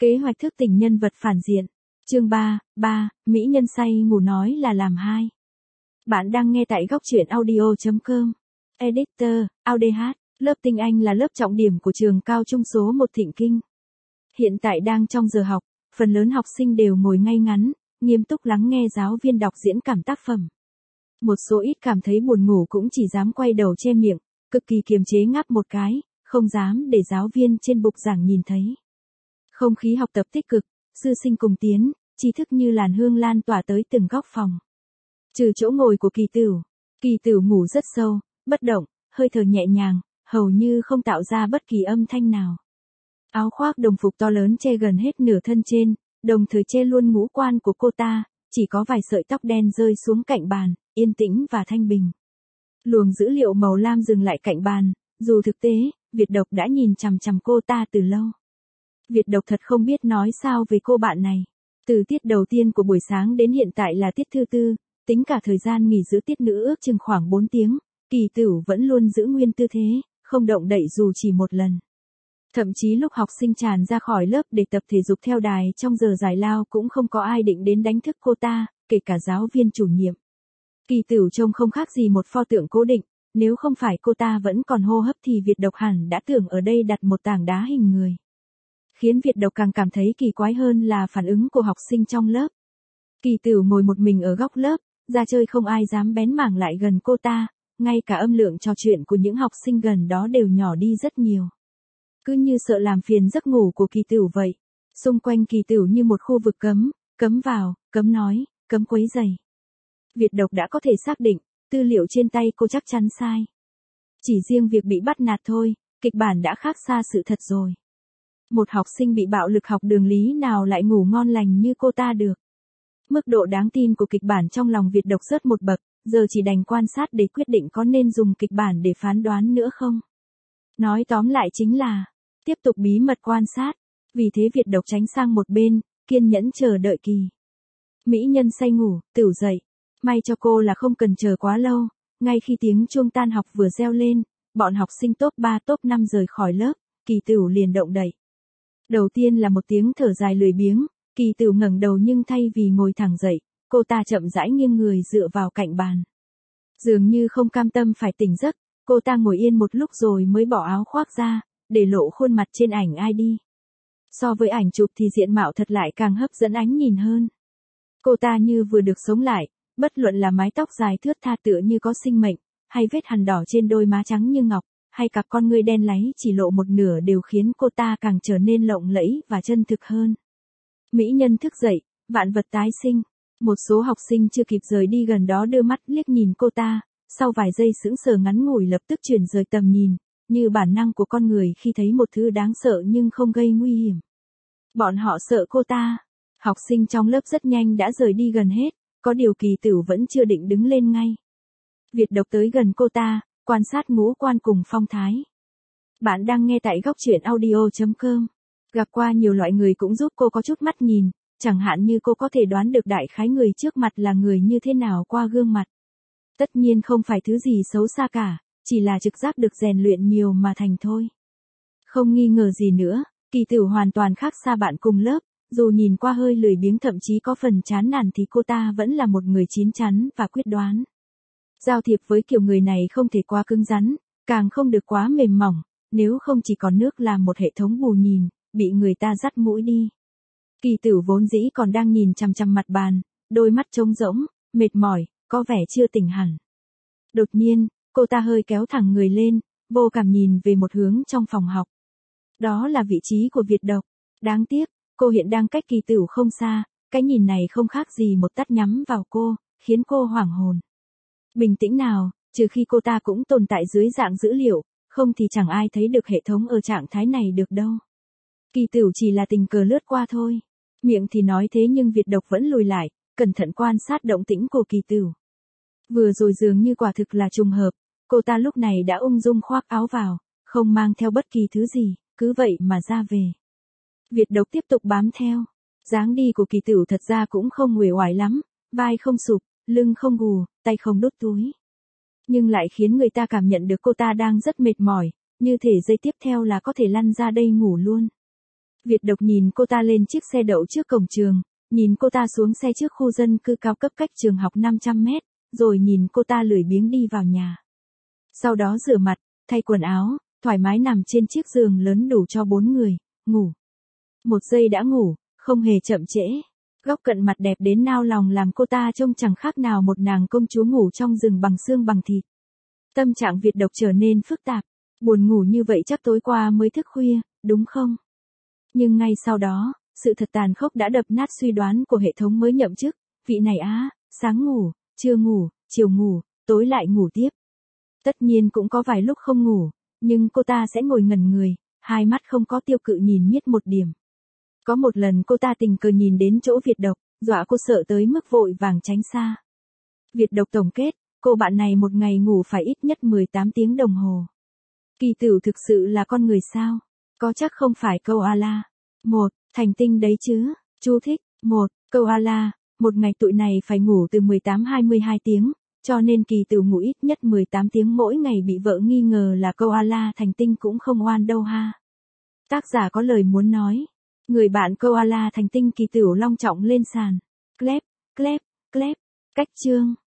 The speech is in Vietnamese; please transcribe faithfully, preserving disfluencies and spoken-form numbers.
Kế hoạch thức tỉnh nhân vật phản diện. Chương ba, ba, Mỹ nhân say ngủ nói là làm hai. Bạn đang nghe tại góc truyện audio chấm com. Editor, Audh, lớp tiếng Anh là lớp trọng điểm của trường cao trung số một Thịnh Kinh. Hiện tại đang trong giờ học, phần lớn học sinh đều ngồi ngay ngắn, nghiêm túc lắng nghe giáo viên đọc diễn cảm tác phẩm. Một số ít cảm thấy buồn ngủ cũng chỉ dám quay đầu che miệng, cực kỳ kiềm chế ngáp một cái, không dám để giáo viên trên bục giảng nhìn thấy. Không khí học tập tích cực, sư sinh cùng tiến, tri thức như làn hương lan tỏa tới từng góc phòng. Trừ chỗ ngồi của Kỳ Tửu, Kỳ Tửu ngủ rất sâu, bất động, hơi thở nhẹ nhàng, hầu như không tạo ra bất kỳ âm thanh nào. Áo khoác đồng phục to lớn che gần hết nửa thân trên, đồng thời che luôn ngũ quan của cô ta, chỉ có vài sợi tóc đen rơi xuống cạnh bàn, yên tĩnh và thanh bình. Luồng dữ liệu màu lam dừng lại cạnh bàn, dù thực tế, Việt Độc đã nhìn chằm chằm cô ta từ lâu. Việt Độc thật không biết nói sao về cô bạn này. Từ tiết đầu tiên của buổi sáng đến hiện tại là tiết thứ tư, tính cả thời gian nghỉ giữa tiết nữ ước chừng khoảng bốn tiếng, Kỳ Tửu vẫn luôn giữ nguyên tư thế, không động đậy dù chỉ một lần. Thậm chí lúc học sinh tràn ra khỏi lớp để tập thể dục theo đài trong giờ giải lao cũng không có ai định đến đánh thức cô ta, kể cả giáo viên chủ nhiệm. Kỳ Tửu trông không khác gì một pho tượng cố định, nếu không phải cô ta vẫn còn hô hấp thì Việt Độc hẳn đã tưởng ở đây đặt một tảng đá hình người. Khiến Việt Độc càng cảm thấy kỳ quái hơn là phản ứng của học sinh trong lớp. Kỳ Tửu ngồi một mình ở góc lớp, ra chơi không ai dám bén mảng lại gần cô ta, ngay cả âm lượng trò chuyện của những học sinh gần đó đều nhỏ đi rất nhiều. Cứ như sợ làm phiền giấc ngủ của Kỳ Tửu vậy. Xung quanh Kỳ Tửu như một khu vực cấm, cấm vào, cấm nói, cấm quấy rầy. Việt Độc đã có thể xác định, tư liệu trên tay cô chắc chắn sai. Chỉ riêng việc bị bắt nạt thôi, kịch bản đã khác xa sự thật rồi. Một học sinh bị bạo lực học đường lý nào lại ngủ ngon lành như cô ta được. Mức độ đáng tin của kịch bản trong lòng Việt Độc rớt một bậc, giờ chỉ đành quan sát để quyết định có nên dùng kịch bản để phán đoán nữa không. Nói tóm lại chính là, tiếp tục bí mật quan sát, vì thế Việt Độc tránh sang một bên, kiên nhẫn chờ đợi Kỳ. Mỹ nhân say ngủ, Tửu dậy. May cho cô là không cần chờ quá lâu, ngay khi tiếng chuông tan học vừa reo lên, bọn học sinh top ba top năm rời khỏi lớp, Kỳ Tửu liền động đậy. Đầu tiên là một tiếng thở dài lười biếng, Kỳ Tửu ngẩng đầu nhưng thay vì ngồi thẳng dậy, cô ta chậm rãi nghiêng người dựa vào cạnh bàn. Dường như không cam tâm phải tỉnh giấc, cô ta ngồi yên một lúc rồi mới bỏ áo khoác ra, để lộ khuôn mặt trên ảnh i đê. So với ảnh chụp thì diện mạo thật lại càng hấp dẫn ánh nhìn hơn. Cô ta như vừa được sống lại, bất luận là mái tóc dài thướt tha tựa như có sinh mệnh, hay vết hằn đỏ trên đôi má trắng như ngọc, hay cặp con ngươi đen láy chỉ lộ một nửa đều khiến cô ta càng trở nên lộng lẫy và chân thực hơn. Mỹ nhân thức dậy, vạn vật tái sinh. Một số học sinh chưa kịp rời đi gần đó đưa mắt liếc nhìn cô ta, sau vài giây sững sờ ngắn ngủi lập tức chuyển rời tầm nhìn, như bản năng của con người khi thấy một thứ đáng sợ nhưng không gây nguy hiểm. Bọn họ sợ cô ta. Học sinh trong lớp rất nhanh đã rời đi gần hết, có điều Kỳ Tửu vẫn chưa định đứng lên ngay. Việt Độc tới gần cô ta, quan sát ngũ quan cùng phong thái. Bạn đang nghe tại góc truyện audio chấm com. Gặp qua nhiều loại người cũng giúp cô có chút mắt nhìn, chẳng hạn như cô có thể đoán được đại khái người trước mặt là người như thế nào qua gương mặt. Tất nhiên không phải thứ gì xấu xa cả, chỉ là trực giác được rèn luyện nhiều mà thành thôi. Không nghi ngờ gì nữa, Kỳ Tửu hoàn toàn khác xa bạn cùng lớp, dù nhìn qua hơi lười biếng thậm chí có phần chán nản thì cô ta vẫn là một người chín chắn và quyết đoán. Giao thiệp với kiểu người này không thể quá cứng rắn, càng không được quá mềm mỏng, nếu không chỉ còn nước làm một hệ thống bù nhìn, bị người ta dắt mũi đi. Kỳ Tửu vốn dĩ còn đang nhìn chằm chằm mặt bàn, đôi mắt trống rỗng, mệt mỏi, có vẻ chưa tỉnh hẳn. Đột nhiên, cô ta hơi kéo thẳng người lên, vô cảm nhìn về một hướng trong phòng học. Đó là vị trí của Việt Độc. Đáng tiếc, cô hiện đang cách Kỳ Tửu không xa, cái nhìn này không khác gì một tát nhắm vào cô, khiến cô hoảng hồn. Bình tĩnh nào, trừ khi cô ta cũng tồn tại dưới dạng dữ liệu, không thì chẳng ai thấy được hệ thống ở trạng thái này được đâu. Kỳ Tửu chỉ là tình cờ lướt qua thôi. Miệng thì nói thế nhưng Việt Độc vẫn lùi lại, cẩn thận quan sát động tĩnh của Kỳ Tửu. Vừa rồi dường như quả thực là trùng hợp, cô ta lúc này đã ung dung khoác áo vào, không mang theo bất kỳ thứ gì, cứ vậy mà ra về. Việt Độc tiếp tục bám theo. Dáng đi của Kỳ Tửu thật ra cũng không uể oải lắm, vai không sụp, lưng không gù, tay không đút túi. Nhưng lại khiến người ta cảm nhận được cô ta đang rất mệt mỏi, như thể giây tiếp theo là có thể lăn ra đây ngủ luôn. Việt Độc nhìn cô ta lên chiếc xe đậu trước cổng trường, nhìn cô ta xuống xe trước khu dân cư cao cấp cách trường học năm trăm mét, rồi nhìn cô ta lười biếng đi vào nhà. Sau đó rửa mặt, thay quần áo, thoải mái nằm trên chiếc giường lớn đủ cho bốn người, ngủ. Một giây đã ngủ, không hề chậm trễ. Góc cận mặt đẹp đến nao lòng làm cô ta trông chẳng khác nào một nàng công chúa ngủ trong rừng bằng xương bằng thịt. Tâm trạng Việt Độc trở nên phức tạp. Buồn ngủ như vậy chắc tối qua mới thức khuya, đúng không? Nhưng ngay sau đó, sự thật tàn khốc đã đập nát suy đoán của hệ thống mới nhậm chức. Vị này á, sáng ngủ, trưa ngủ, chiều ngủ, tối lại ngủ tiếp. Tất nhiên cũng có vài lúc không ngủ, nhưng cô ta sẽ ngồi ngẩn người, hai mắt không có tiêu cự nhìn miết một điểm. Có một lần cô ta tình cờ nhìn đến chỗ Việt Độc, dọa cô sợ tới mức vội vàng tránh xa. Việt Độc tổng kết, cô bạn này một ngày ngủ phải ít nhất mười tám tiếng đồng hồ. Kỳ Tửu thực sự là con người sao? Có chắc không phải câu ala. Một, thành tinh đấy chứ. Chú thích. Một, câu ala, một ngày tụi này phải ngủ từ mười tám đến hai mươi hai tiếng, cho nên Kỳ Tửu ngủ ít nhất mười tám tiếng mỗi ngày bị vợ nghi ngờ là câu ala thành tinh cũng không oan đâu ha. Tác giả có lời muốn nói. Người bạn câu ala thành tinh Kỳ Tửu long trọng lên sàn. Clap, clap, clap. Cách chương.